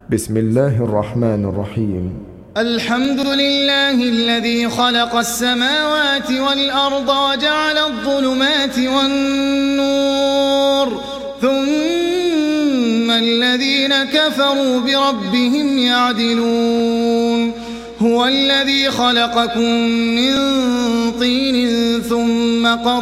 بسم الله الرحمن الرحيم. الحمد لله الذي خلق السماوات والأرض وجعل الظلمات والنور ثم الذين كفروا بربهم يعدلون. هو الذي خلقكم من طين ثم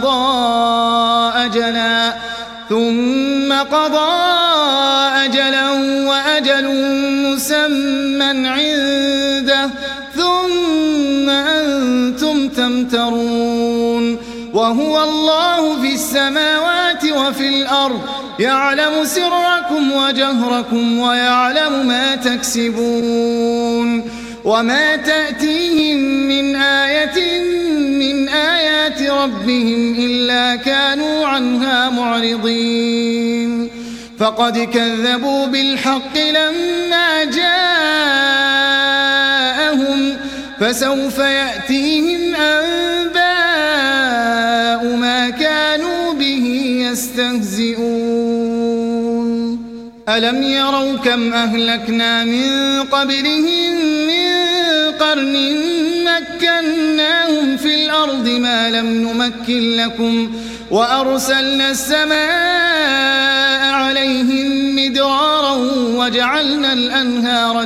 قضى أجلا وأجل مسمى عنده ثم أنتم تمترون. وهو الله في السماوات وفي الأرض يعلم سركم وجهركم ويعلم ما تكسبون. وما تأتيهم من آية من آيات ربهم إلا كانوا عنها معرضين. فقد كذبوا بالحق لما جاءهم فسوف يأتيهم أنباء ما كانوا به يستهزئون. ألم يروا كم أهلكنا من قبلهم من قرن مكناهم في الأرض ما لم نمكن لكم وأرسلنا السماء عليهم مدرارا وجعلنا الأنهار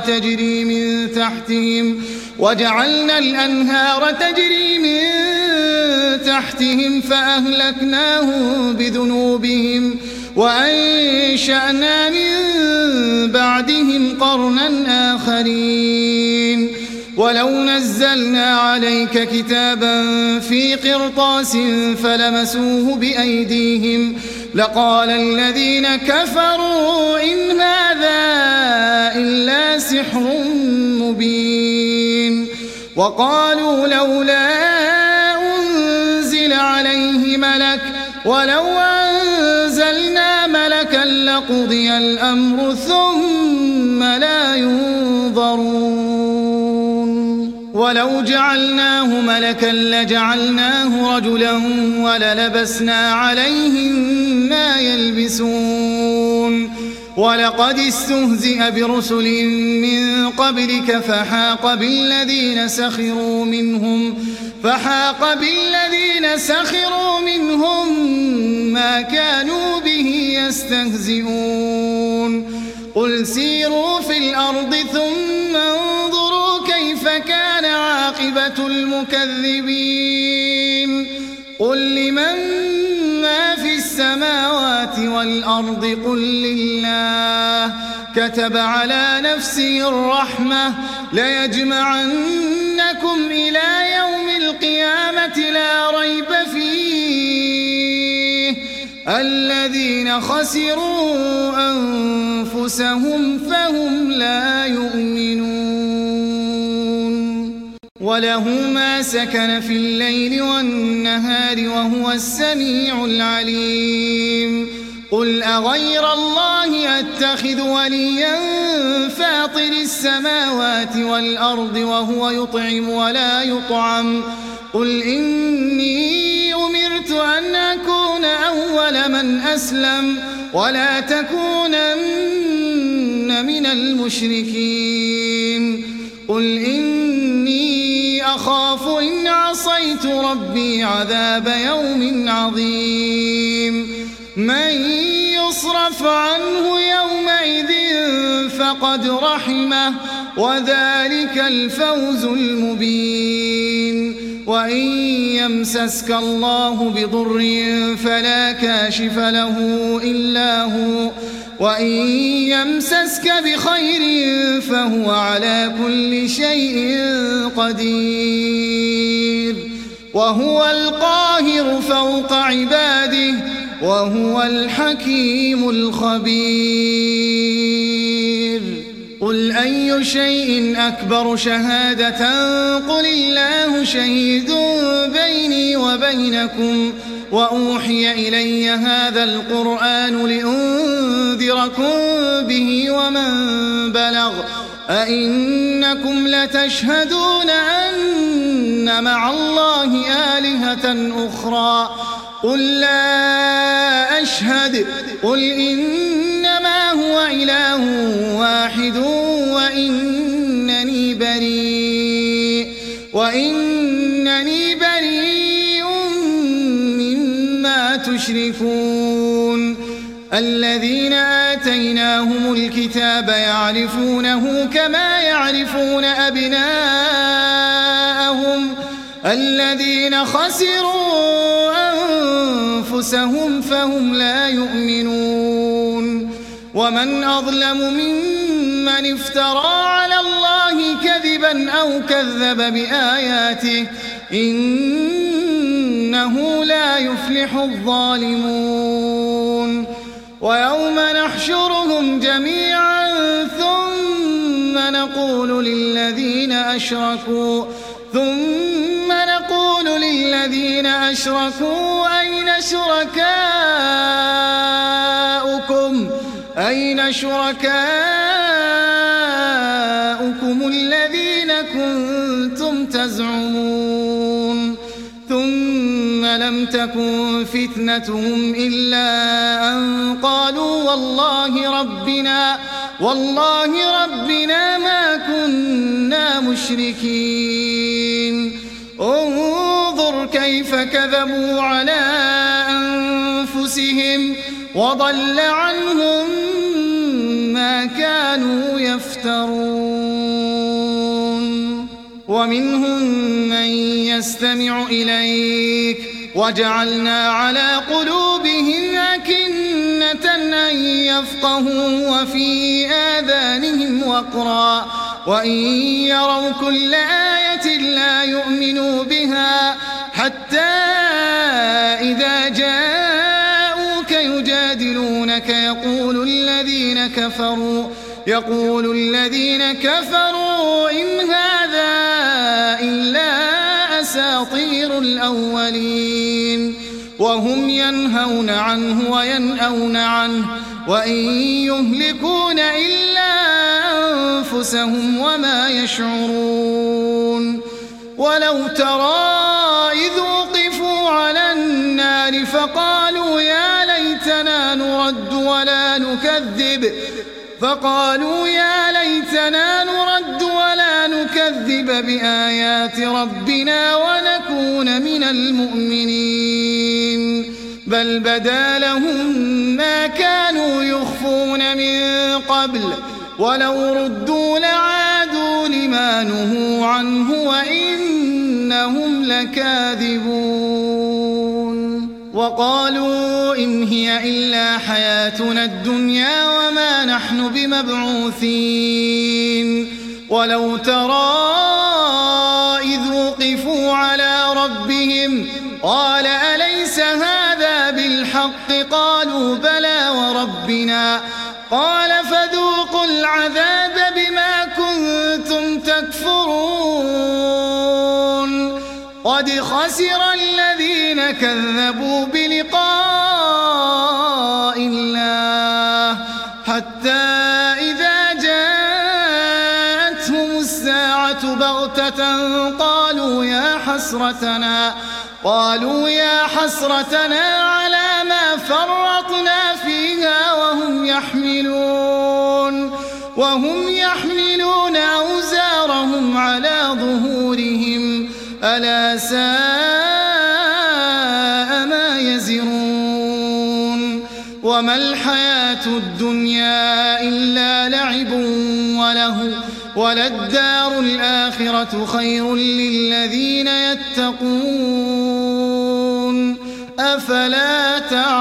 تجري من تحتهم فأهلكناهم بذنوبهم وأنشأنا من بعدهم قرنا آخرين. ولو نزلنا عليك كتابا في قرطاس فلمسوه بأيديهم لقال الذين كفروا إن هذا إلا سحر مبين. وقالوا لولا أنزل عليه ملك ولو أنزلنا ملكا لقضي الأمر ثم لا ينظرون. ولو جعلناه ملكا لجعلناه رجلا وللبسنا عليهم ما يلبسون. ولقد استهزئ برسل من قبلك فحاق بالذين سخروا منهم ما كانوا به يستهزئون. قل سيروا في الأرض ثم انظروا كيف كان عاقبة المكذبين. قل لمن ما في السماوات والأرض قل لله كتب على نفسه الرحمة ليجمعنكم إلى يوم القيامة لا ريب فيه الذين خسروا أنفسهم فهم لا يؤمنون. وله ما سكن في الليل والنهار وهو السميع العليم. قل أغير الله أتخذ وليا فاطر السماوات والأرض وهو يطعم ولا يطعم. قل إني أمرت أن أكون أول من أسلم ولا تكونن من المشركين. قل إني أخاف إن عصيت ربي عذاب يوم عظيم. من يصرف عنه يومئذ فقد رحمه وذلك الفوز المبين. وإن يمسسك الله بضر فلا كاشف له إلا هو وإن يمسسك بخير فهو على كل شيء قدير. وهو القاهر فوق عباده وهو الحكيم الخبير. قل أي شيء أكبر شهادة قل الله شهيد بيني وبينكم وأوحي إلي هذا القرآن لأنذركم به ومن بلغ أئنكم لتشهدون أن مع الله آلهة أخرى قل لا أشهد قل إنما هو إله واحد الذين آتيناهم الكتاب يعرفونه كما يعرفون أبناءهم الذين خسروا أنفسهم فهم لا يؤمنون ومن أظلم ممن افترى على الله كذبا أو كذب بآياته إنه لا يفلح الظالمون ويوم نحشرهم جميعا ثم نقول للذين أشركوا أين شركاؤكم الذين كنتم تزعمون ثم لم تكن فتنتهم إلا أن قالوا والله ربنا ما كنا مشركين انظر كيف كذبوا على أنفسهم وضل عنهم ما كانوا يفترون ومنهم من يستمع إليك وجعلنا على قلوبهم أكنة أن يفقهوا وفي آذانهم وقرا وإن يروا كل آية لا يؤمنوا بها حتى إذا جاءوك يجادلونك يقول الذين كفروا إن هذا إلا أساطير الأولين وهم ينهون عنه وينأون عنه وإن يهلكون إلا أنفسهم وما يشعرون ولو ترى إذ وقفوا على النار فقالوا يا ليتنا نرد ولا نكذب بآيات ربنا ونكون من المؤمنين بل بدا لهم ما كانوا يخفون من قبل ولو ردوا لعادوا لما نهوا عنه وإنهم لكاذبون وقالوا إن هي إلا حياتنا الدنيا وما نحن بمبعوثين ولو ترى إذ وقفوا على ربهم قال أليس هذا بالحق قالوا بلى وربنا قال فذوقوا العذاب بما كنتم تكفرون قد خسر الذين كذبوا بلقاء الله حتى إذا جاءتهم الساعة بغتة قالوا يا حسرتنا على ما فرطنا فيها وهم يحملون أوزارهم على ظهورهم ألا ساء ما يزرون وما الحياة الدنيا إلا لعب وله وللدار الآخرة خير للذين يتقون أفلا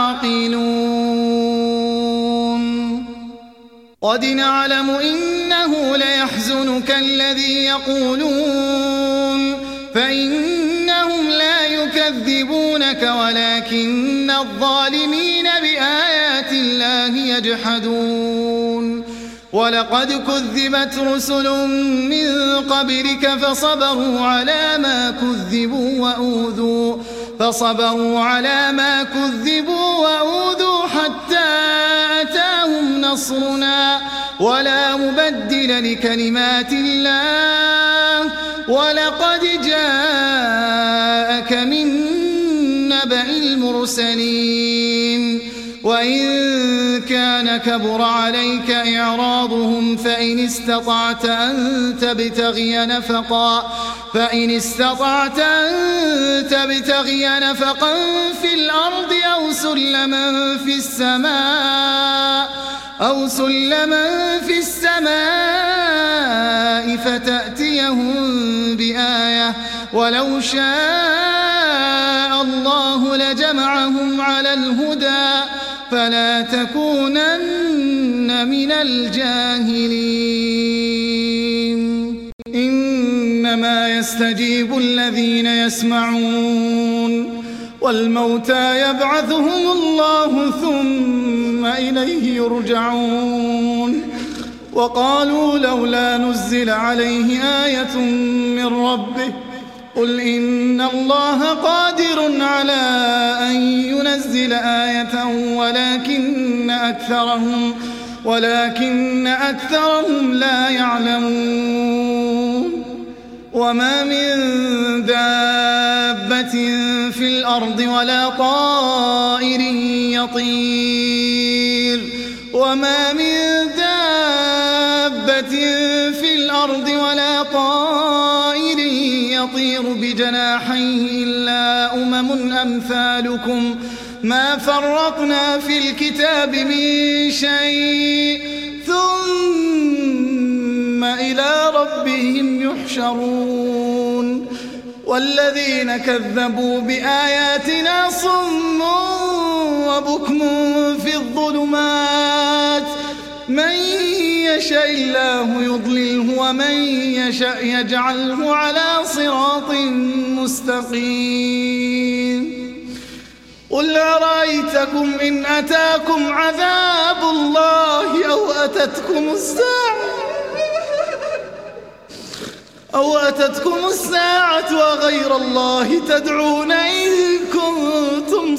تعقلون قد نعلم إنه ليحزنك الذي يقولون فإنهم لا يكذبونك ولكن الظالمين بآيات الله يجحدون ولقد كذبت رسل من قبلك فصبروا على ما كذبوا وأوذوا حتى أتاهم نصرنا ولا مبدل لكلمات الله ولقد جاءك من نبأ المرسلين وإن كان كان كبر عليك إعراضهم فإن استطعت أن تبتغي نفقا في الأرض أو سلما في السماء فتأتيهم بآية ولو شاء الله لجمعهم على الهدى فلا تكونن من الجاهلين إنما يستجيب الذين يسمعون والموتى يبعثهم الله ثم إليه يرجعون وقالوا لولا نزل عليه آية من ربه قل إن الله قادر على أن ينزل آية ولكن أكثرهم لا يعلمون وما من دابة في الأرض ولا طائر يطير بجناحيه إلا أمثالكم ما فرطنا في الكتاب من شيء ثم إلى ربهم يحشرون والذين كذبوا بآياتنا صم وبكم في الظلمات من يشاء الله يضلله ومن يشاء يجعله على صراط مستقيم قل أرأيتكم إن أتاكم عذاب الله أو أتتكم الساعة وغير الله تدعون إن كنتم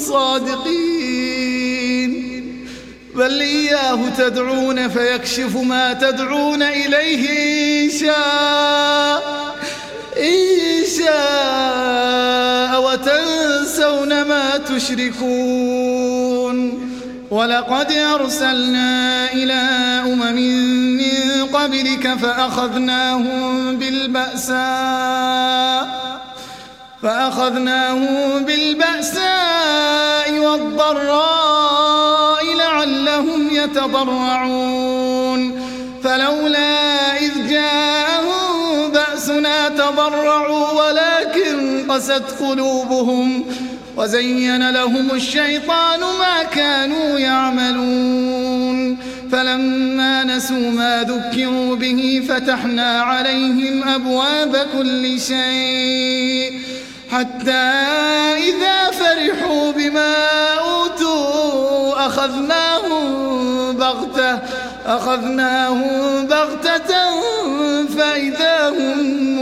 صادقين بل إياه تدعون فيكشف ما تدعون إليه إن شاء وتنسون ما تشركون ولقد أرسلنا إلى أمم من قبلك فأخذناهم بالبأساء والضراء لعلهم يتضرعون فلولا إذ جاءهم بأسنا تضرعوا ولكن قست قلوبهم وزين لهم الشيطان ما كانوا يعملون فلما نسوا ما ذكروا به فتحنا عليهم أبواب كل شيء حتى إذا فرحوا بما أوتوا أخذناهم بغتة فإذا هم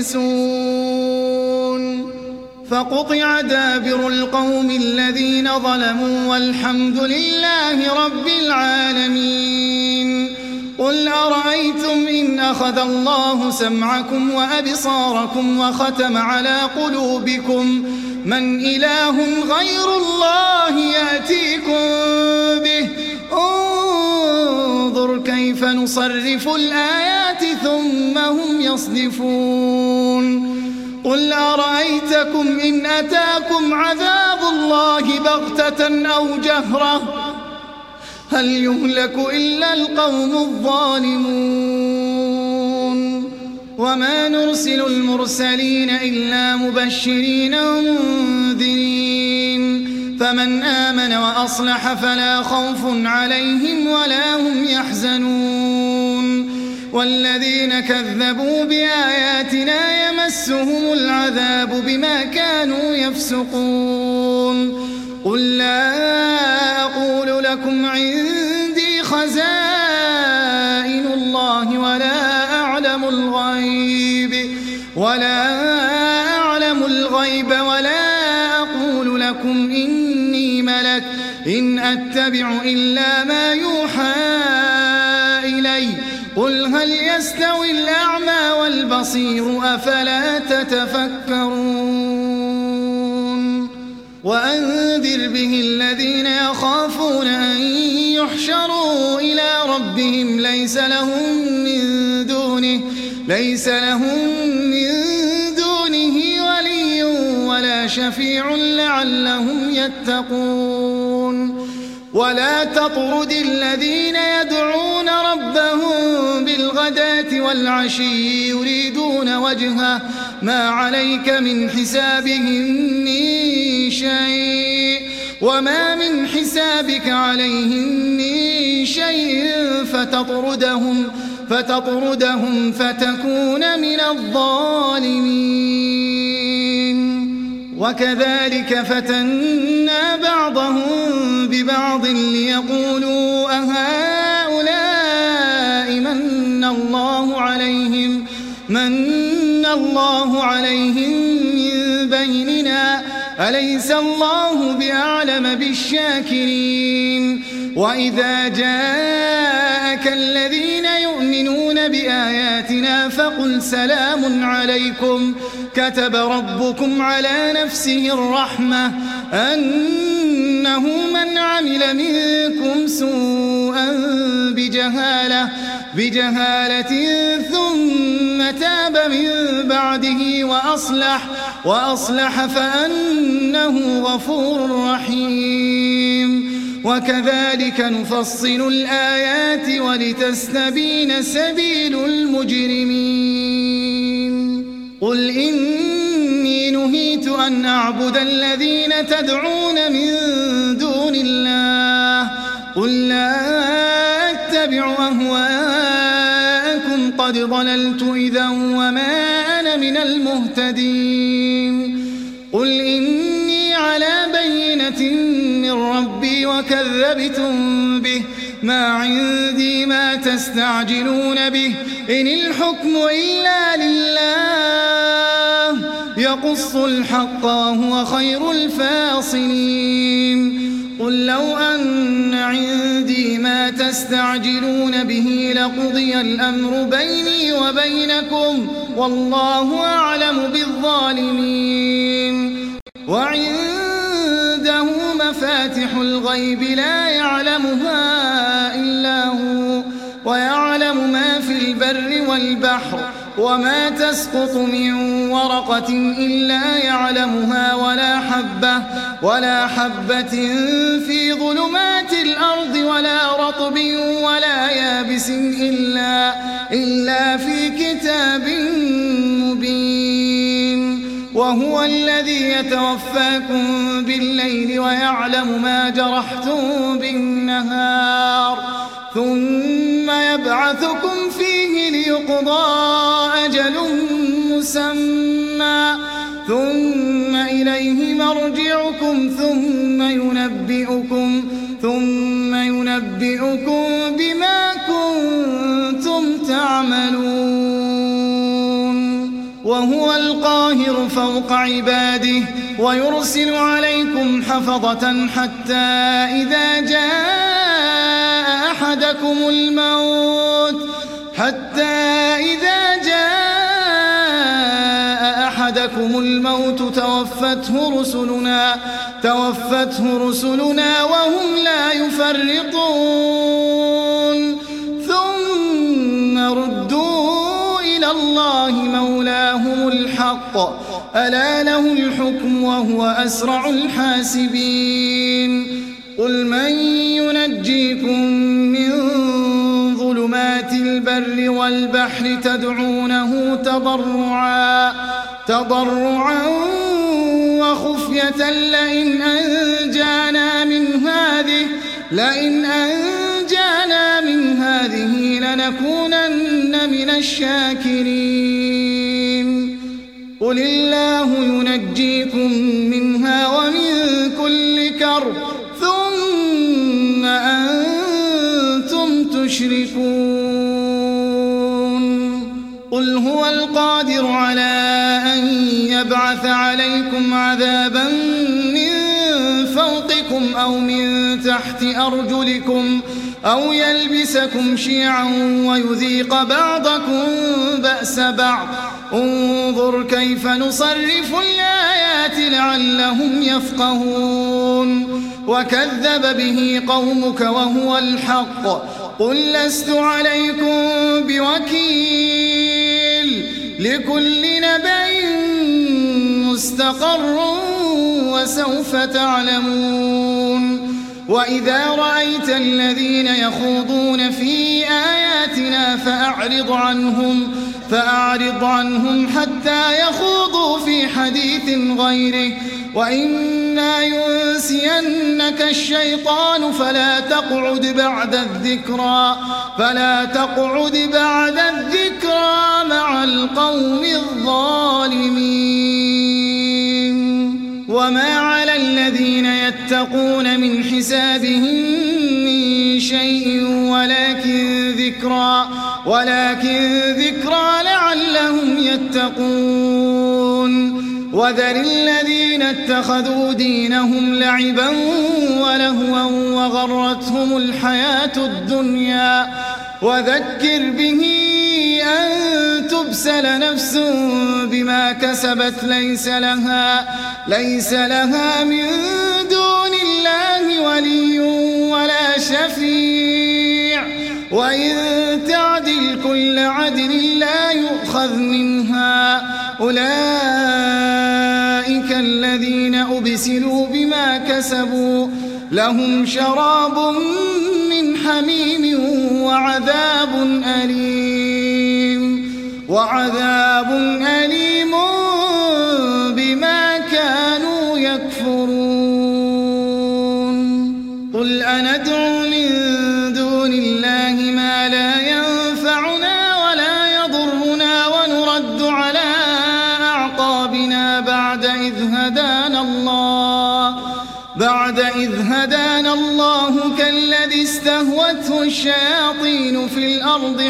مبلسون فقطع دابر القوم الذين ظلموا والحمد لله رب العالمين قل أرأيتم إن أخذ الله سمعكم وأبصاركم وختم على قلوبكم من إله غير الله يأتيكم به انظر كيف نصرف الآيات ثم هم يصدفون قل أرأيتكم إن أتاكم عذاب الله بغتة أو جهرة هل يهلك إلا القوم الظالمون وما نرسل المرسلين إلا مبشرين ومنذرين فمن آمن وأصلح فلا خوف عليهم ولا هم يحزنون والذين كذبوا بآياتنا يمسهم العذاب بما كانوا يفسقون قل لا أقول لكم عندي خزائن الله ولا أعلم الغيب ولا أقول لكم إني ملك إن أتبع إلا ما يوحى إلي قل هل يستوي الأعمى والبصير أفلا تتفكرون وأنذر به الذين يخافون أن يحشروا ربهم ليس لهم من دونه ولي ولا شفيع لعلهم يتقون ولا تطرد الذين يدعون ربهم بالغداة والعشي يريدون وجهه ما عليك من حسابهم من شيء وما من حسابك عليهم من شيء فتطردهم فتكون من الظالمين وكذلك فتنا بعضهم ببعض ليقولوا أهؤلاء من الله عليهم من بيننا أليس الله بأعلم بالشاكرين وإذا جاءك الذين يؤمنون بآياتنا فقل سلام عليكم كتب ربكم على نفسه الرحمة أنه من عمل منكم سوءا بجهالة ثم تاب من بعده وأصلح فأنه غفور رحيم وكذلك نفصل الآيات ولتستبين سبيل المجرمين قل إني نهيت أن أعبد الذين تدعون من دون الله قل لا أتبع أهواءكم قد ضللت إذا وما أنا من المهتدين قل إني على بينة من ربي وكذبتم به ما عندي ما تستعجلون به إن الحكم إلا لله يقص الحق وهو خير الفاصلين قل لو أن عندي ما تستعجلون به لقضي الأمر بيني وبينكم والله أعلم بالظالمين وعنده مفاتح الغيب لا يعلمها إلا هو ويعلم ما في البر والبحر وما تسقط من ورقة إلا يعلمها ولا حبة في ظلمات الأرض ولا رطب ولا يابس إلا في كتاب مبين وهو الذي يتوفاكم بالليل ويعلم ما جرحتم بالنهار ثم يبعثكم فيه ليقضى أجل مسمى ثم إليه مرجعكم ثم ينبئكم بما كنتم تعملون وهو القاهر فوق عباده ويرسل عليكم حفظة حتى إذا جاء أحدكم الموت توفته رسلنا وهم لا يفرطون ثم ردوا إلى الله مولاهم الحق ألا له الحكم وهو أسرع الحاسبين قل من ينجيكم من ظلمات البر والبحر تدعونه تضرعا وخفية لئن أنجانا من هذه لنكونن من الشاكرين قل الله ينجيكم منها ومن كل كرب ثم أنتم تشركون قل هو القادر على أن يبعث عليكم عذابا من فوقكم أو من تحت أرجلكم أو يلبسكم شيعا ويذيق بعضكم بأس بعض انظر كيف نصرف الآيات لعلهم يفقهون وكذب به قومك وهو الحق قل لست عليكم بوكيل لكل نبأ مستقر وسوف تعلمون وإذا رأيت الذين يخوضون في آياتنا فأعرض عنهم حتى يخوضوا في حديث غيره وإما ينسينك الشيطان فلا تقعد بعد الذكرى مع القوم الظالمين وما على الذين يتقون من حسابهم من شيء ولكن ذكرى لعلهم يتقون وذر الذين اتخذوا دينهم لعبا ولهوا وغرتهم الحياة الدنيا وذكر به أن تبسل نفس بما كسبت ليس لها من دون الله ولي ولا شفيع وإن تعدل كل عدل لا يؤخذ منها أولئك الذين أبسلوا بما كسبوا لهم شراب من حميم وعذاب أليم بما كانوا يكفرون قل أندعو من دون الله ما لا ينفعنا ولا يضرنا ونرد على أعقابنا بعد إذ هدانا الله كالذي استهوته الشياطين في الأرض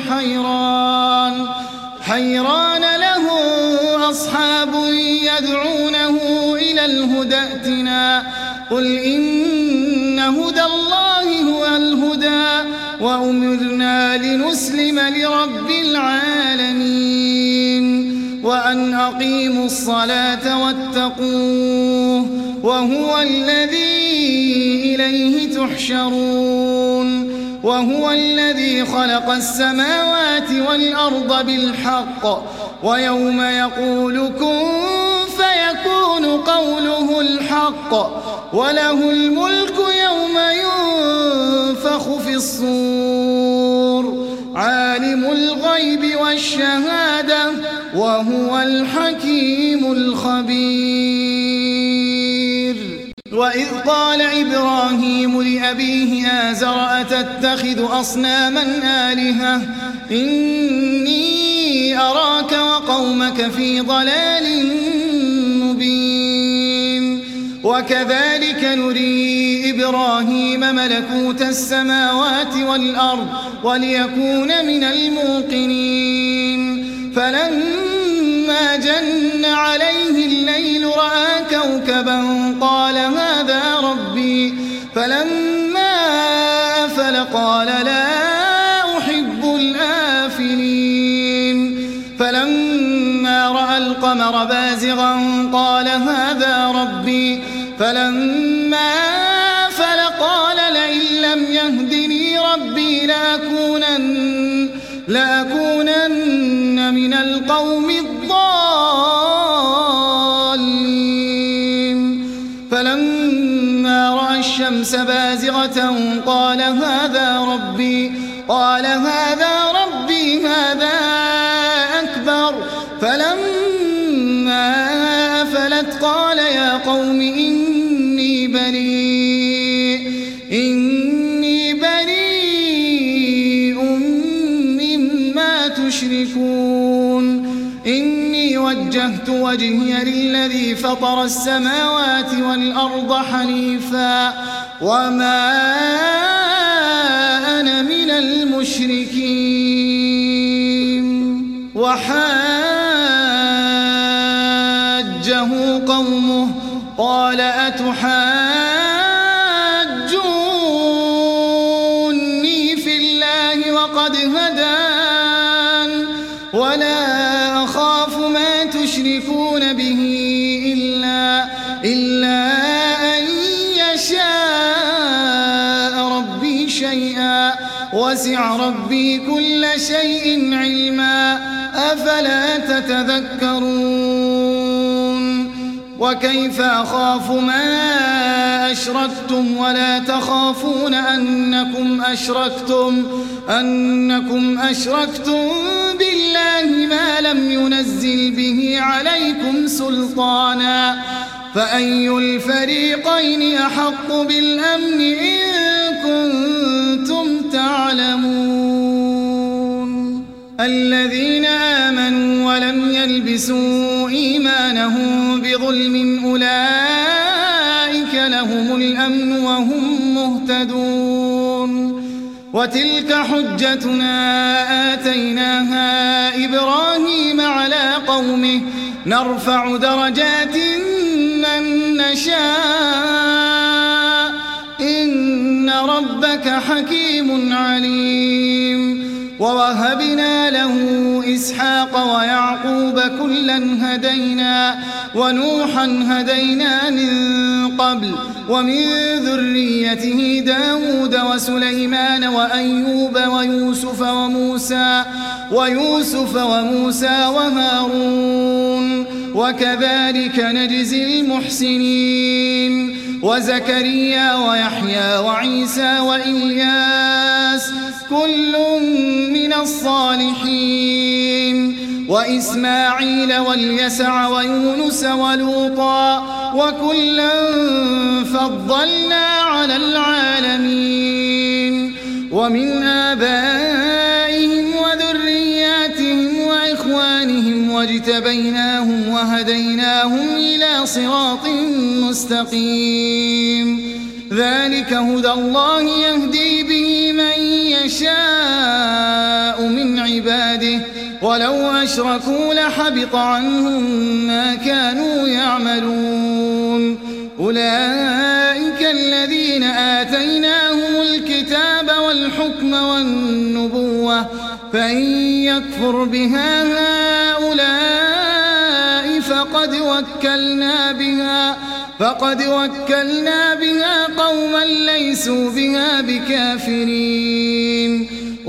حيران له أصحاب يدعونه إلى الهدى ائتنا قل إن هدى الله هو الهدى وأمرنا لنسلم لرب العالمين وأن أقيموا الصلاة واتقوه وهو الذي إليه تحشرون وهو الذي خلق السماوات والأرض بالحق ويوم يقول كن فيكون قوله الحق وله الملك يوم ينفخ في الصور عالم الغيب والشهادة وهو الحكيم الخبير وإذ قال إبراهيم لأبيه آزر أتتخذ أصناما آلهة إني أراك وقومك في ضلال مبين وكذلك نري إبراهيم ملكوت السماوات والأرض وليكون من الموقنين فلما جن عليه الليل رأى كوكبا قال هذا ربي فلما أفل قال لا أحب الآفلين فلما رأى القمر بازغا قال هذا ربي فلما أفل قال لئن لم يهدني ربي لأكونن من القوم الضالين فلما رأى الشمس بازغة قال هذا ربي هذا أكبر فلما أفلت قال يا قوم إني بريء مما تشركون إني وجهت وجهي للذي فطر السماوات والأرض حنيفا وما أنا من المشركين وحاجه قومه قال أتحاجوني في الله وقد هدان ولا أخاف ما تشركون به إلا أن يشاء ربي شيئا وسع وسع ربي كل شيء علما أفلا تتذكرون وكيف أخاف ما أشركتم ولا تخافون أنكم أشركتم بالله ما لم ينزل به عليكم سلطانا فأي الفريقين أحق بالأمن إن كنتم تعلمون الذين آمنوا ولم يلبسوا إيمانهم بظلم أولئك لهم الأمن وهم مهتدون وتلك حجتنا آتيناها إبراهيم على قومه نرفع درجات من نشاء إن ربك حكيم عليم ووهبنا له إسحاق ويعقوب كلا هدينا ونوحا هدينا من قبل ومن ذريته داود وسليمان وأيوب ويوسف وموسى وهارون وكذلك نجزي المحسنين وزكريا ويحيى وعيسى وإلياس كل من الصالحين وإسماعيل واليسع ويونس ولوطا وكلا فضلنا على العالمين ومن آبائهم وذرياتهم وإخوانهم واجتبيناهم وهديناهم إلى صراط مستقيم ذلك هدى الله يهدي به من يشاء من عباده ولو أشركوا لحبط عنهم ما كانوا يعملون أولئك الذين آتيناهم الكتاب والحكم والنبوة فإن يكفر بها هؤلاء فقد وكلنا بها قوما ليسوا بها بكافرين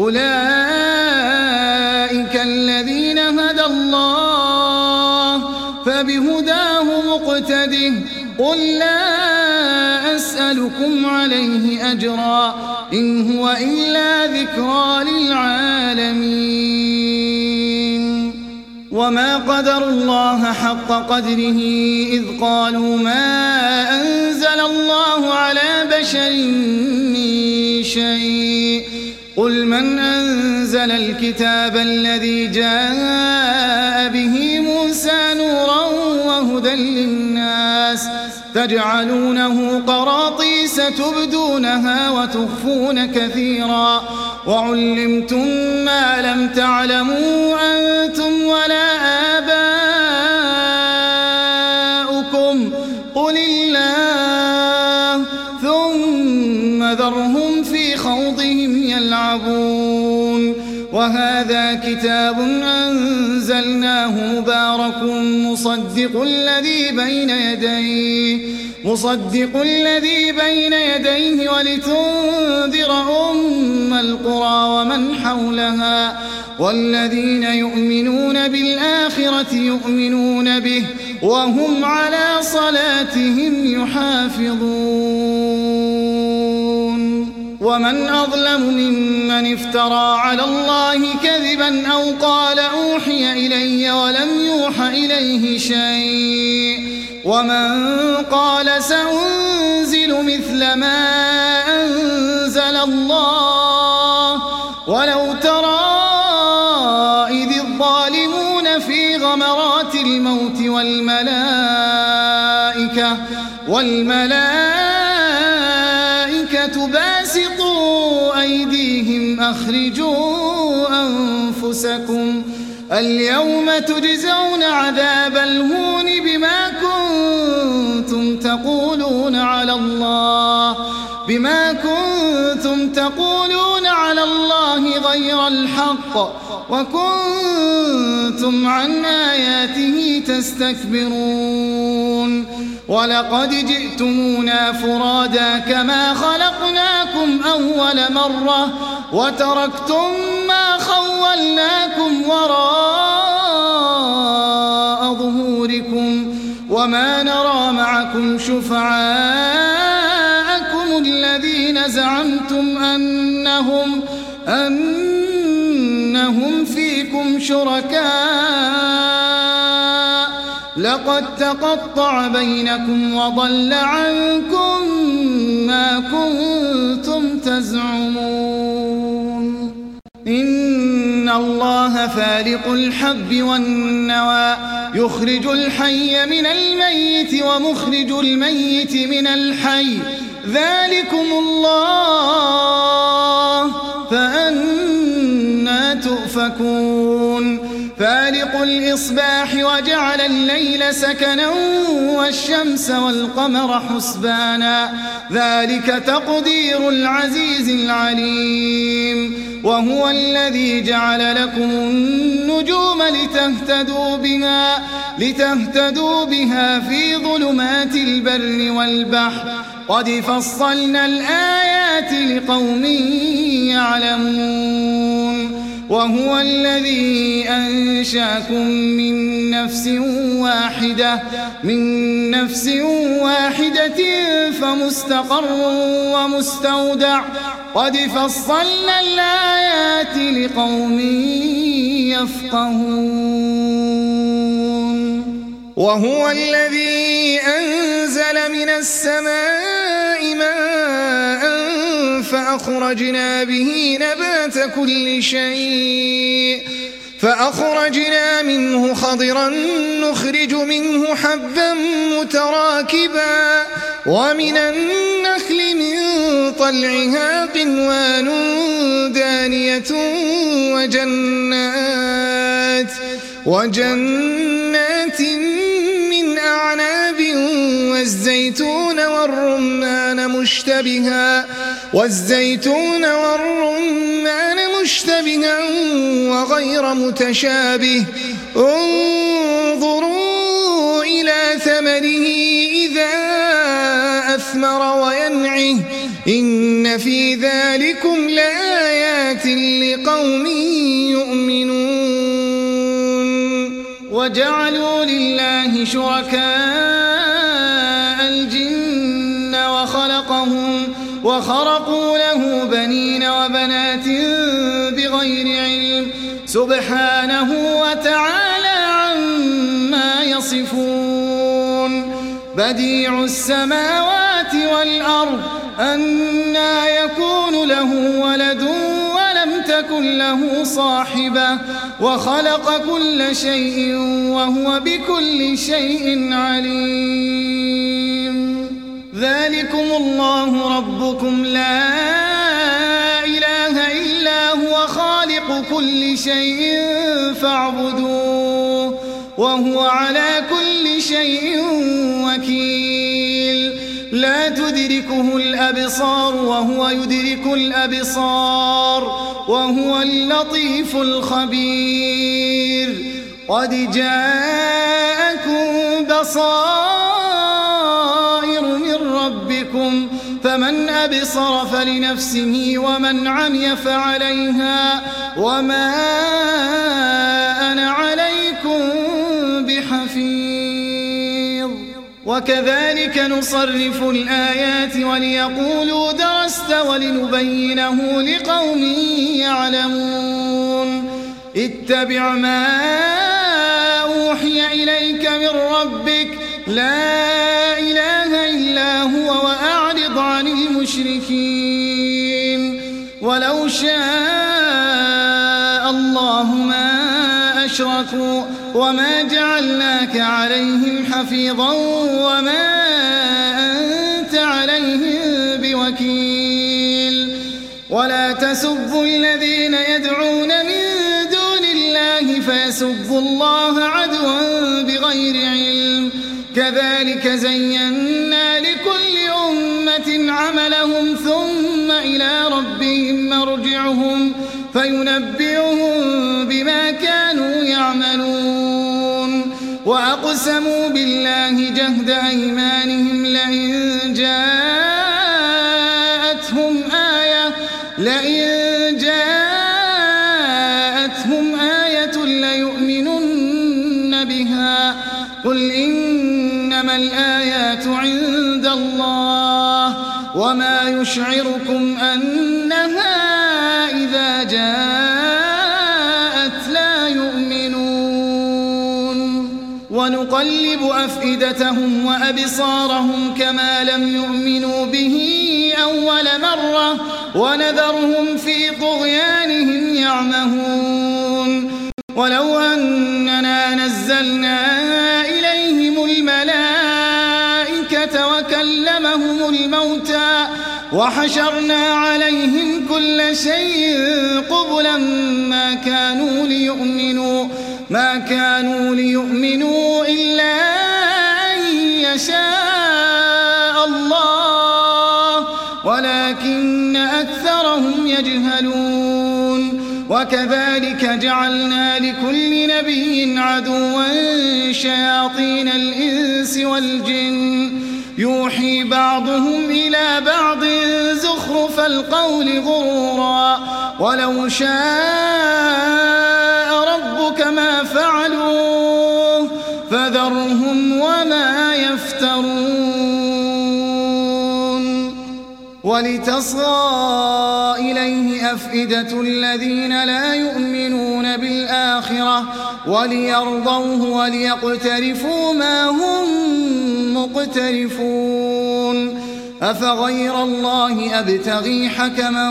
أولئك الذين هدى الله فبهداه مقتده قل لا أسألكم عليه أجرا إن هو إلا ذكرى للعالمين وما قدروا الله حق قدره إذ قالوا ما أنزل الله على بشر من شيء قل من أنزل الكتاب الذي جاء به موسى نورا وهدى للناس تجعلونه قراطيس تبدونها وتخفون كثيرا وعلمتم ما لم تعلموا أنتم ولا آباؤكم قل الله ثم ذرهم في خوضهم يلعبون وهذا كتاب أنزلناه مبارك مصدق الذي بين يديه ولتنذر أم القرى ومن حولها والذين يؤمنون بالآخرة يؤمنون به وهم على صلاتهم يحافظون ومن أظلم ممن افترى على الله كذبا أو قال أوحي إلي ولم يوح إليه شيء ومن قال سأنزل مثل ما أنزل الله ولو ترى إذ الظالمون في غمرات الموت والملائكة باسطوا أيديهم أخرجوا أنفسكم اليوم تجزون عذاب الهون بما كنتم تقولون تقولون على الله غير الحق وكنتم عن آياته تستكبرون ولقد جئتمونا فرادا كما خلقناكم أول مرة وتركتم ما خولناكم وراء ظهوركم وما نرى معكم شفعاءكم الذين زعمتم أنهم فيكم شركاء لقد تقطع بينكم وضل عنكم ما كنتم تزعمون إن الله فالق الحب والنوى يخرج الحي من الميت ومخرج الميت من الحي ذلكم الله فأنى تؤفكون فالق الإصباح وجعل الليل سكنا والشمس والقمر حسبانا ذلك تقدير العزيز العليم وهو الذي جعل لكم النجوم لتهتدوا بها في ظلمات البر والبحر قد فصلنا الآيات لقوم يعلمون وهو الذي أنشاكم من نفس واحدة فمستقر ومستودع قد فصلنا الآيات لقوم يفقهون وهو الذي أنزل من السماء ماء فأخرجنا به نبات كل شيء فأخرجنا منه خضرا نخرج منه حبا متراكبا ومن النخل من طلعها قنوان دانية وجنات من أعناب والزيتون والرمان مشتبها وغير متشابه انظروا إلى ثمره إذا أثمر وينعه إن في ذلكم لآيات لقوم يؤمنون وجعلوا لله شركاء الجن وخرقوا له بنين وبنات بغير علم سبحانه وتعالى عما يصفون بديع السماوات والأرض أنى يكون له ولد ولم تكن له صاحبة وخلق كل شيء وهو بكل شيء عليم ذلكم الله ربكم لا إله إلا هو خالق كل شيء فاعبدوه وهو على كل شيء وكيل لا تدركه الأبصار وهو يدرك الأبصار وهو اللطيف الخبير قد جاءكم بصائر من ربكم فمن أبصر فلنفسه ومن عمي فعليها وما أنا عليكم بحفيظ وكذلك نصرف الآيات وليقولوا درست ولنبينه لقوم يعلمون اتبع ما أوحي إليك من ربك لا إله إلا هو وأعرض عن المشركين ولو شاء الله ما أشركوا وما جعلناك عليهم حفيظا وما أنت عليهم بوكيل ولا تسبوا الذين يدعون من دون الله فيسبوا الله عدوا بغير علم كذلك زينا لكل أمة عملهم ثم إلى ربهم مرجعهم فينبئهم بما كانوا يعملون وأقسموا بالله جهد أيمانهم لئن جاءتهم آية ليؤمنن بها قل إنما الآيات عند الله وما يشعركم أنها إذا جاءت لا يؤمنون ونقلب أفئدتهم وأبصارهم كما لم يؤمنوا به أول مرة ونذرهم في طغيانهم يعمهون ولو أننا نزلنا إليهم الملائكة وكلمهم الموتى وحشرنا عليهم كل شيء قبلا ما كانوا ليؤمنوا إلا أن يشاء الله ولكن أكثرهم يجهلون وكذلك جعلنا لكل نبي عدوا شياطين الإنس والجن يوحي بعضهم إلى بعض زخرف القول غرورا ولو شاء ربك ما فعلوه فذرهم وما يفترون ولتصغى إليه أفئدة الذين لا يؤمنون بالآخرة وليرضوه وليقترفوا ما هم مقترفون أفغير الله أبتغي حكما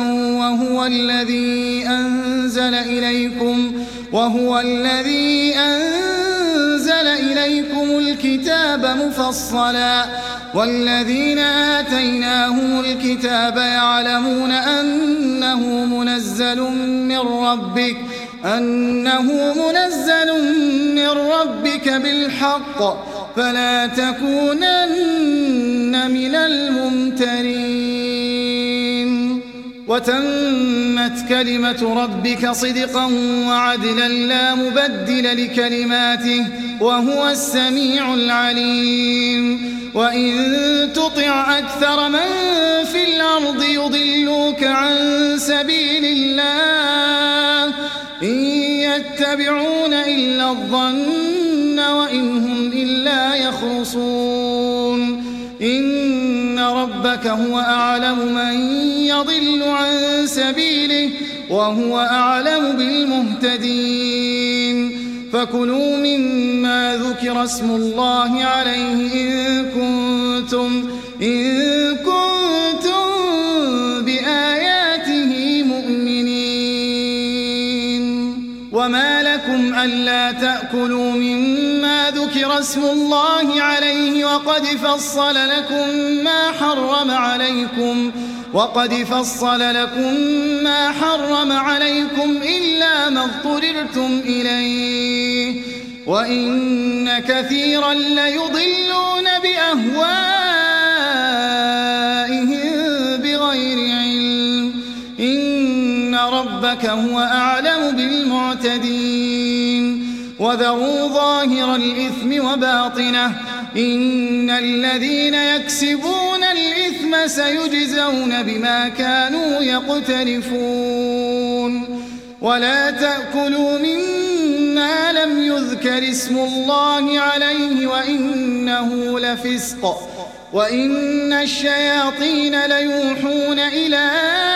وهو الذي أنزل إليكم الكتاب مفصلا والذين آتيناهم الكتاب يعلمون أنه منزل من ربك بالحق فلا تكونن من الممترين وتمت كلمة ربك صدقا وعدلا لا مبدل لكلماته وهو السميع العليم وإن تطع أكثر من في الأرض يضلوك عن سبيل الله إن يتبعون إلا الظن وإن هم إلا يخرصون إن ربك هو أعلم من يضل عن سبيله وهو أعلم بالمهتدين فكلوا مما ذكر اسم الله عليه إن كنتم بآياته مؤمنين وما لكم ألا تأكلوا مما ذكر اسم الله عليه وقد فصل لكم ما حرم عليكم إلا ما اضطررتم إليه وإن كثيرا ليضلون بأهوائهم بغير علم إن ربك هو أعلم بالمعتدين وذروا ظاهر الإثم وباطنه إن الذين يكسبون الإثم سيجزون بما كانوا يقترفون ولا تأكلوا مما لم يذكر اسم الله عليه وإنه لفسق وإن الشياطين ليوحون إلى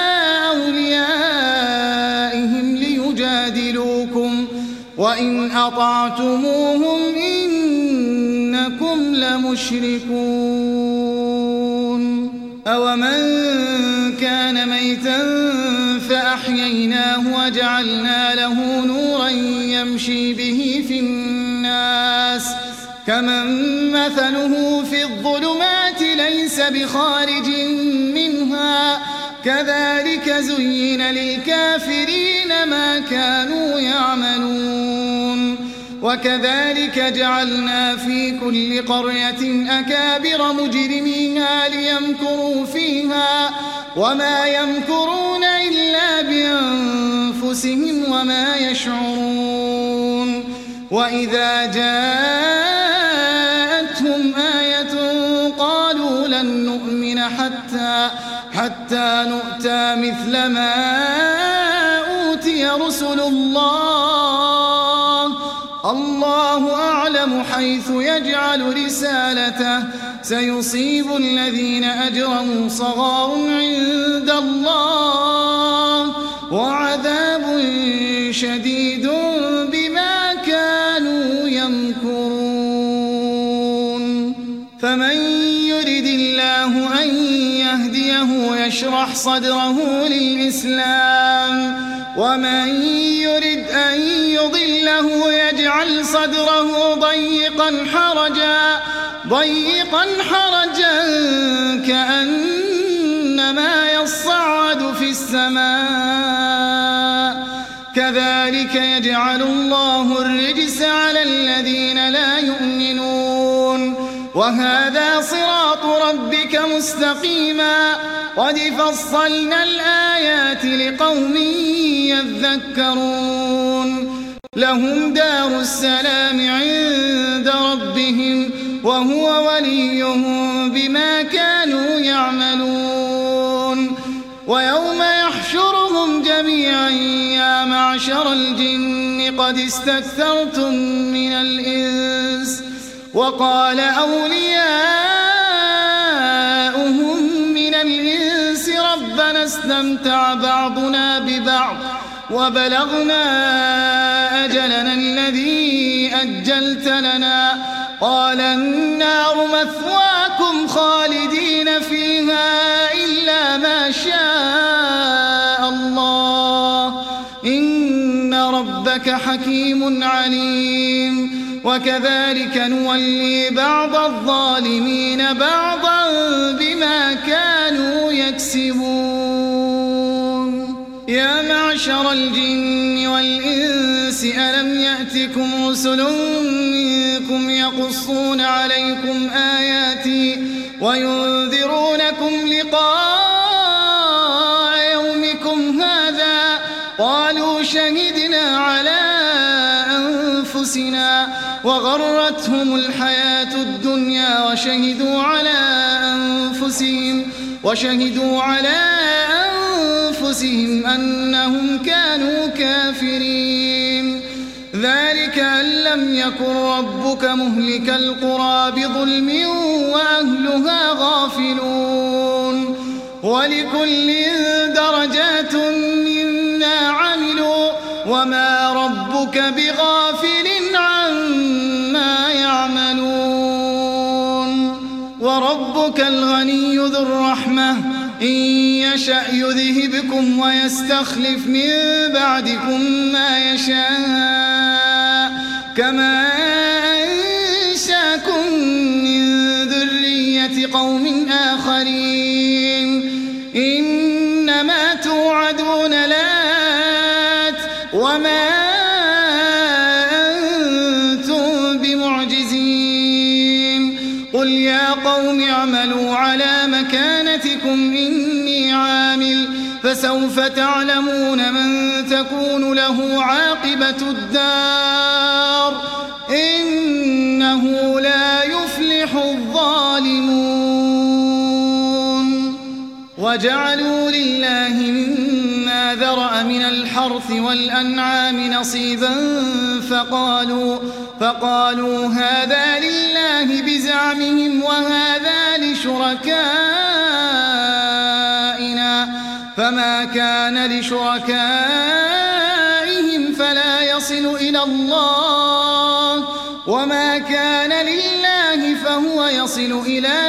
أوليائهم ليجادلوكم وإن أطعتموهم إنكم لمشركون أومن كان ميتا فأحييناه وجعلنا له نورا يمشي به في الناس كمن مثله في الظلمات ليس بخارج منها كذلك زين للكافرين ما كانوا يعملون وكذلك جعلنا في كل قرية أكابر مجرميها ليمكروا فيها وما يمكرون إلا بأنفسهم وما يشعرون وإذا جاءتهم آية قالوا لن نؤمن حتى نؤتى مثل ما أوتي رسل الله أعلم حيث يجعل رسالته سيصيب الذين أجرموا صغار عند الله وعذاب شديد بما كانوا يمكرون فمن يرد الله أن يهديه يشرح صدره للإسلام ومن يرد أن يضله يجعل صدره ضيقا حرجا كأنما يصعد في السماء كذلك يجعل الله الرجس على الذين لا يؤمنون وهذا صراط ربك مستقيما قد فصلنا الآيات لقوم يذكرون لهم دار السلام عند ربهم وهو وليهم بما كانوا يعملون ويوم يحشرهم جميعا يا معشر الجن قد استكثرتم من الإنس وقال أولياؤهم من الإنس ربنا استمتع بعضنا ببعض وبلغنا أجلنا الذي أجلت لنا قال النار مثواكم خالدين فيها إلا ما شاء الله إن ربك حكيم عليم وكذلك نولي بعض الظالمين بعضا بما كانوا يكسبون يا معشر الجن والإنس ألم يأتكم رسل منكم يقصون عليكم آياتي وينذرونكم لقاء يومكم هذا قالوا شهدنا على أنفسنا وغرتهم الحياة الدنيا وشهدوا على أنفسهم أنهم كانوا كافرين ذلك أن لم يكن ربك مهلك القرى بظلم وأهلها غافلون ولكل درجات مما عملوا وما ربك بغافل عما يعملون وربك الغني ذو الرحمة إن يشأ يذهبكم ويستخلف من بعدكم ما يشاء كما أنشاكم من ذرية قوم آخرين إنما توعدون لآت وما أنتم بمعجزين قل يا قوم اعملوا على مكانتكم إني عامل فسوف تعلمون من تكون له عاقبة الدار إنه لا يفلح الظالمون وجعلوا لله مما ذرأ من الحرث والأنعام نصيبا فقالوا هذا لله بزعمهم وهذا لشركائنا فما كان لشركائهم فلا يصل إلى الله وما كان لله فهو يصل إلى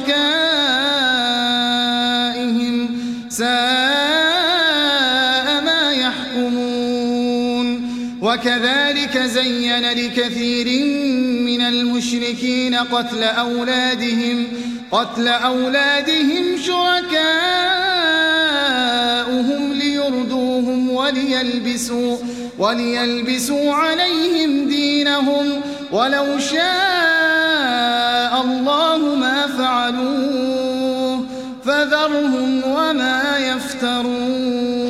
شركائهم ساء ما يحكمون وكذلك زين لكثير من المشركين قتل أولادهم شركاؤهم ليردوهم وليلبسوا عليهم دينهم ولو شاء الله ما فعلوه فذرهم وما يفترون.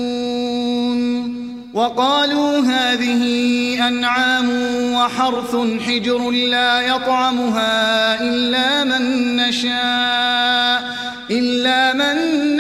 وقالوا هذه أنعام وحرث حجر لا يطعمها إلا من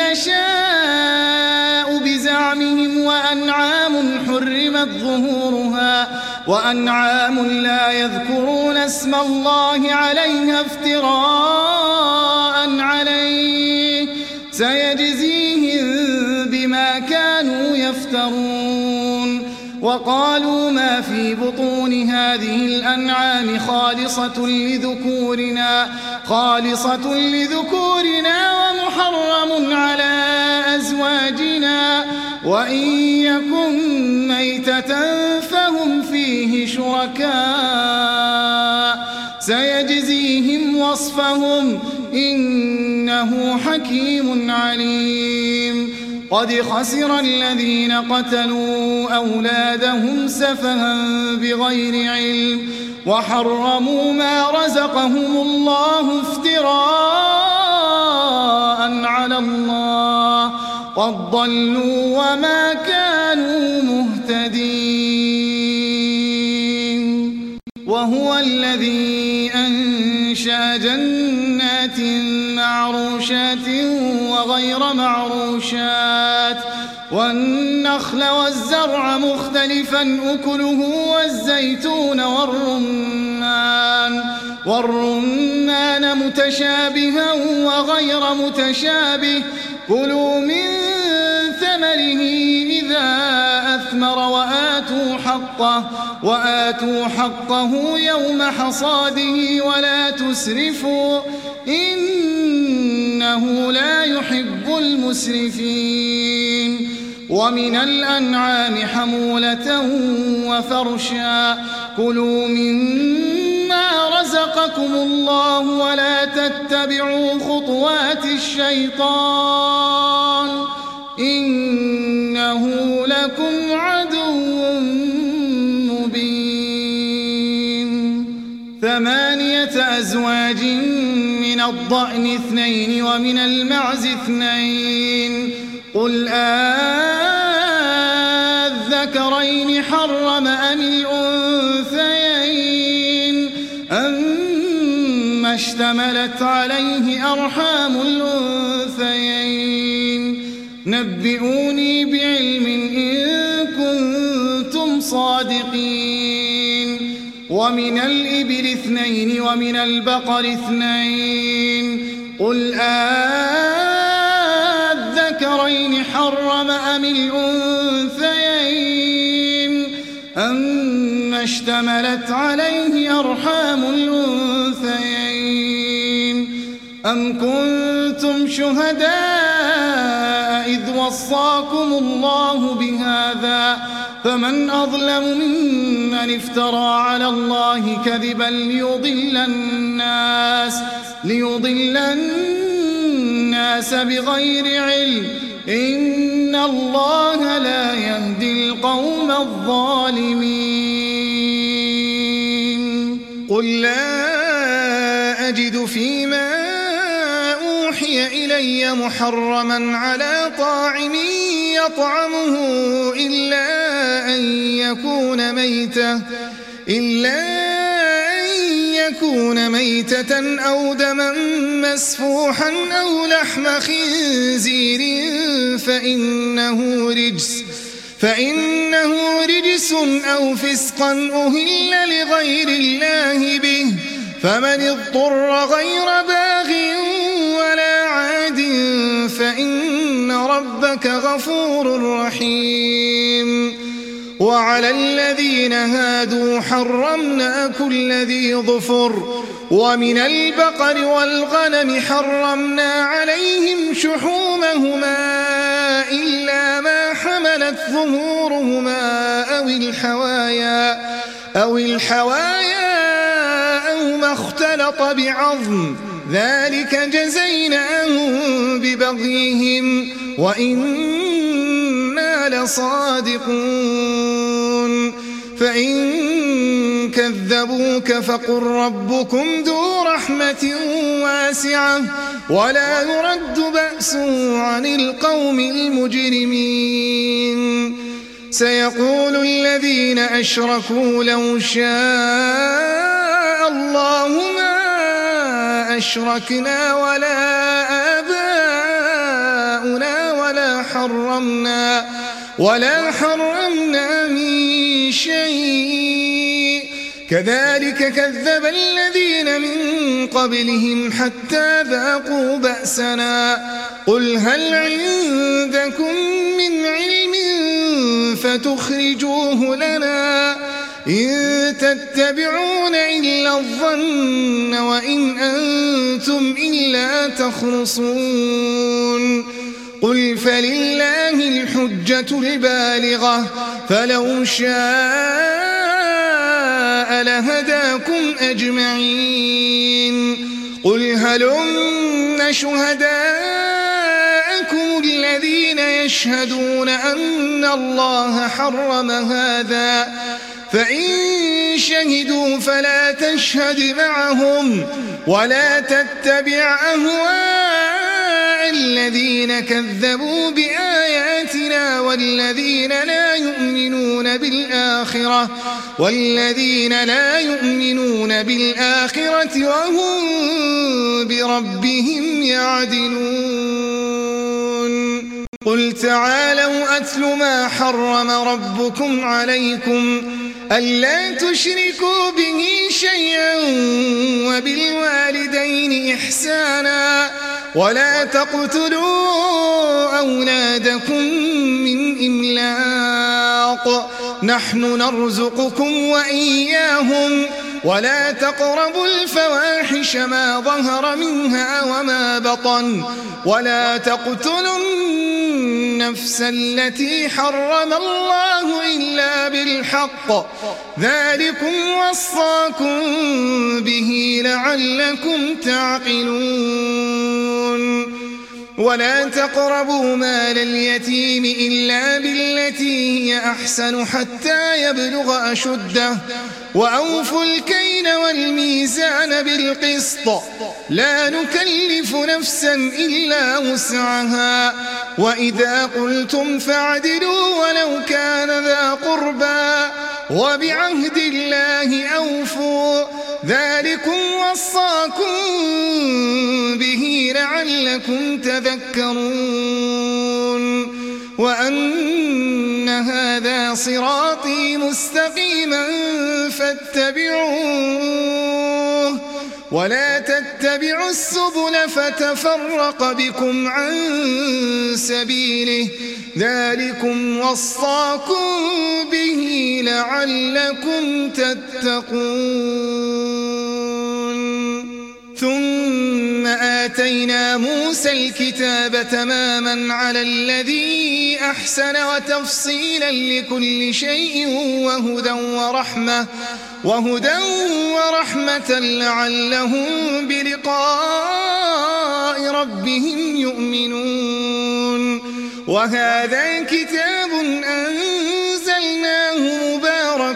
نشاء بزعمهم، وأنعام حرمت ظهورها وأنعام لا يذكرون اسم الله عليها افتراء عليه سيجزيهم بما كانوا يفترون. وقالوا ما في بطون هذه الأنعام خالصة لذكورنا ومحرم على أزواجنا، وإن يكن ميتة فهم فيه شركاء سيجزيهم وصفهم إنه حكيم عليم. قد خسر الذين قتلوا أولادهم سفها بغير علم وحرموا ما رزقهم الله افتراء على الله، قد ضلوا وما كانوا مهتدين. وهو الذي أنشأ جنات معروشات وغير معروشات والنخل والزرع مختلفا أكله والزيتون والرمان متشابها وغير متشابه، كلوا من ثمره إذا أثمر وآتوا حقه يوم حصاده ولا تسرفوا إنه لا يحب المسرفين. ومن الأنعام حمولة وفرشا، كلوا مما رزقكم الله ولا تتبعوا خطوات الشيطان إنه لكم عدو مبين. 8 أزواج من الضأن 2 ومن المعز 2، قل أذكرين حرم أم الأنثيين أما اشتملت عليه أرحام الأنثيين، نبئوني بعلم إن كنتم صادقين. ومن الإبل 2 ومن البقر 2، قل أذكرين حرم أم الأنثيين أما اشتملت عليه أرحام الأنثيين، أم كنتم شهداء إذ وصاكم الله بهذا، فمن أظلم ممن افترى على الله كذبا ليضل الناس بغير علم، إن الله لا يهدي القوم الظالمين. قل لا أجد فيما أوحي إلي محرما على طاعم يطعمه إلا أن يكون ميتة أو دما مسفوحا أو لحم خنزير فإنه رجس أو فسقا أهل لغير الله به، فمن اضطر غير باغ ولا عاد فإن ربك غفور رحيم. وعلى الذين هادوا حرمنا كل ذي ظفر، ومن البقر والغنم حرمنا عليهم شحومهما إلا ما حملت ظهورهما أو الحوايا أو ما اختلط بعظم، ذلك جزيناهم ببغيهم وإنا لصادقون. فإن كذبوك فقل ربكم ذو رحمة واسعة ولا يرد بأسه عن القوم المجرمين. سيقول الذين أشركوا لو شاء الله ما أشركنا ولا آباؤنا ولا حرمنا من شيء كذلك كذب الذين من قبلهم حتى ذاقوا بأسنا قل هل عندكم من علم فتخرجوه لنا إن تتبعون إلا الظن وإن أنتم إلا تخرصون قل فلله الحجة البالغة فلو شاء لهداكم أجمعين قل هلم شهداءكم الذين يشهدون أن الله حرم هذا فإن شهدوا فلا تشهد معهم ولا تتبع أهواء الذين كذبوا بآياتنا والذين لا يؤمنون بالآخرة وهم بربهم يعدلون قل تعالوا أتل ما حرم ربكم عليكم ألا تشركوا به شيئا وبالوالدين إحسانا ولا تقتلوا أولادكم من إملاق نحن نرزقكم وإياهم ولا تقربوا الفواحش ما ظهر منها وما بطن ولا تقتلوا النفس التي حرم الله إلا بالحق ذلكم وصاكم به لعلكم تعقلون ولا تقربوا مال اليتيم إلا بالتي هي أحسن حتى يبلغ أشده وأوفوا الكيل والميزان بالقسط لا نكلف نفسا إلا وسعها وإذا قلتم فاعدلوا ولو كان ذا قربى وبعهد الله أوفوا ذلكم وصاكم به لعلكم تذكرون وأن هذا صراطي مستقيما فاتبعوه ولا تتبعوا السبل فتفرق بكم عن سبيله ذلكم وصاكم به لعلكم تتقون ثم آتينا موسى الكتاب تماما على الذي أحسن وتفصيلا لكل شيء وهدى ورحمة لعلهم بلقاء ربهم يؤمنون وهذا كتاب أنزلناه مبارك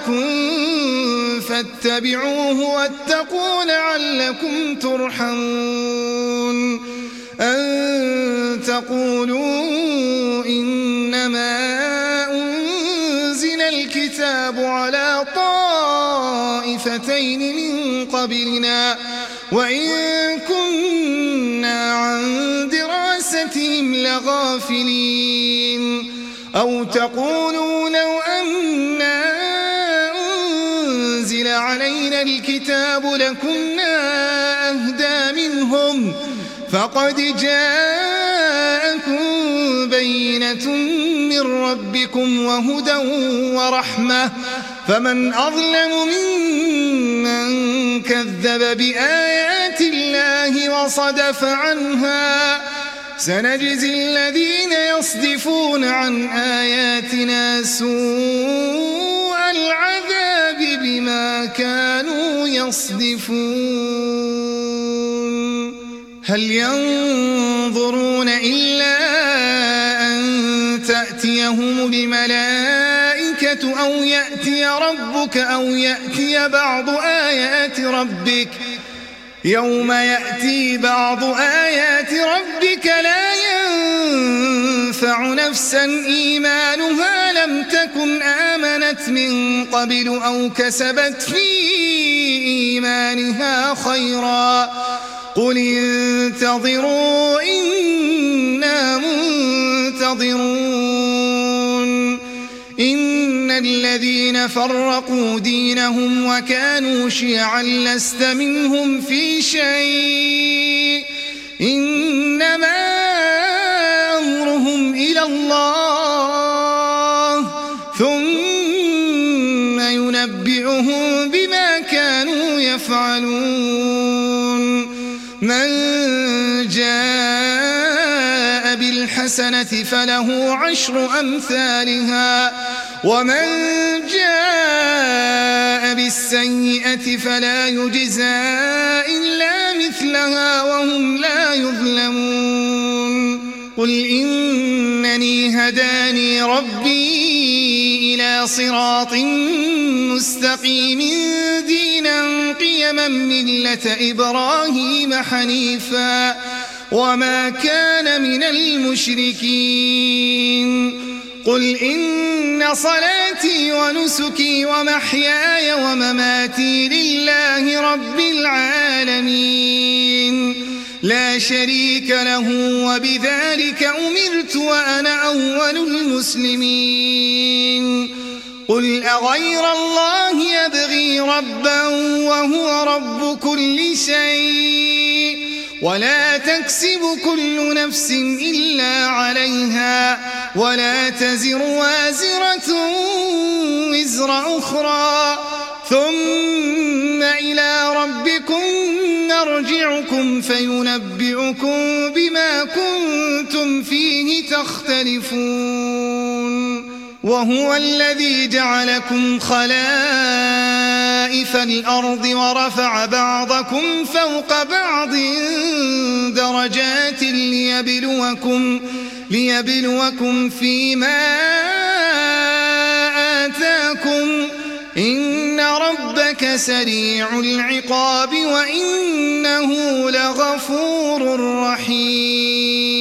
فاتبعوه واتقوا لعلكم ترحمون أن تقولوا إنما أنزل الكتاب على طائفتين من قبلنا وإن كنا عن دراستهم لغافلين أو تقولوا لو أنا أنزل علينا الكتاب لكنا أهدى منهم فقد جاءكم بينة من ربكم وهدى ورحمة فمن أظلم ممن كذب بآيات الله وصدف عنها سنجزي الذين يصدفون عن آياتنا سوء العذاب بما كانوا يصدفون هل ينظرون إلا أن تأتيهم الملائكة أو يأتي ربك أو يأتي بعض آيات ربك يوم يأتي بعض آيات ربك لا ينفع نفسا إيمانها لم تكن آمنت من قبل أو كسبت في إيمانها خيرا قل انتظروا إنا منتظرون إن الذين فرقوا دينهم وكانوا شيعا لست منهم في شيء إنما أمرهم إلى الله ثم ينبئهم بما كانوا يفعلون من جاء بالحسنة فله 10 أمثالها ومن جاء بالسيئة فلا يجزى إلا مثلها وهم لا يظلمون قل إنني هداني ربي إلى صراط مستقيم دينا قيما ملة إبراهيم حنيفا وما كان من المشركين قل إن صلاتي ونسكي ومحياي ومماتي لله رب العالمين لا شريك له وبذلك أمرت وأنا أول المسلمين قل أغير الله يبغي ربا وهو رب كل شيء ولا تكسب كل نفس إلا عليها ولا تزر وازرة وزر أخرى ثم إلى ربكم نرجعكم فينبئكم بما كنتم فيه تختلفون وهو الذي جعلكم خلائف الأرض ورفع بعضكم فوق بعض درجات ليبلوكم فيما آتاكم إن ربك سريع العقاب وإنه لغفور رحيم